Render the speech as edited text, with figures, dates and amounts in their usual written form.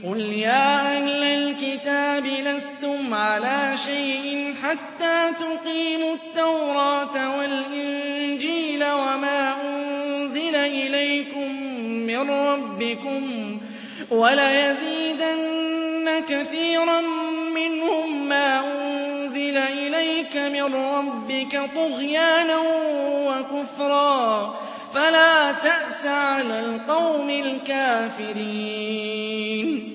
قُلْ يَا أَهْلَ الْكِتَابِ لَسْتُمْ عَلَىٰ شَيْءٍ حَتَّىٰ تُقِيمُوا التَّوْرَاةَ وَالْإِنجِيلَ وَمَا أُنزِلَ إِلَيْكُم مِّن رَّبِّكُمْ ۗ وَلَيَزِيدَنَّ كَثِيرًا مِّنْهُم مَّا أُنزِلَ إِلَيْكَ مِن رَّبِّكَ طُغْيَانًا وَكُفْرًا ۖ فَلَا تَأْسَ عَلَى الْقَوْمِ الْكَافِرِينَ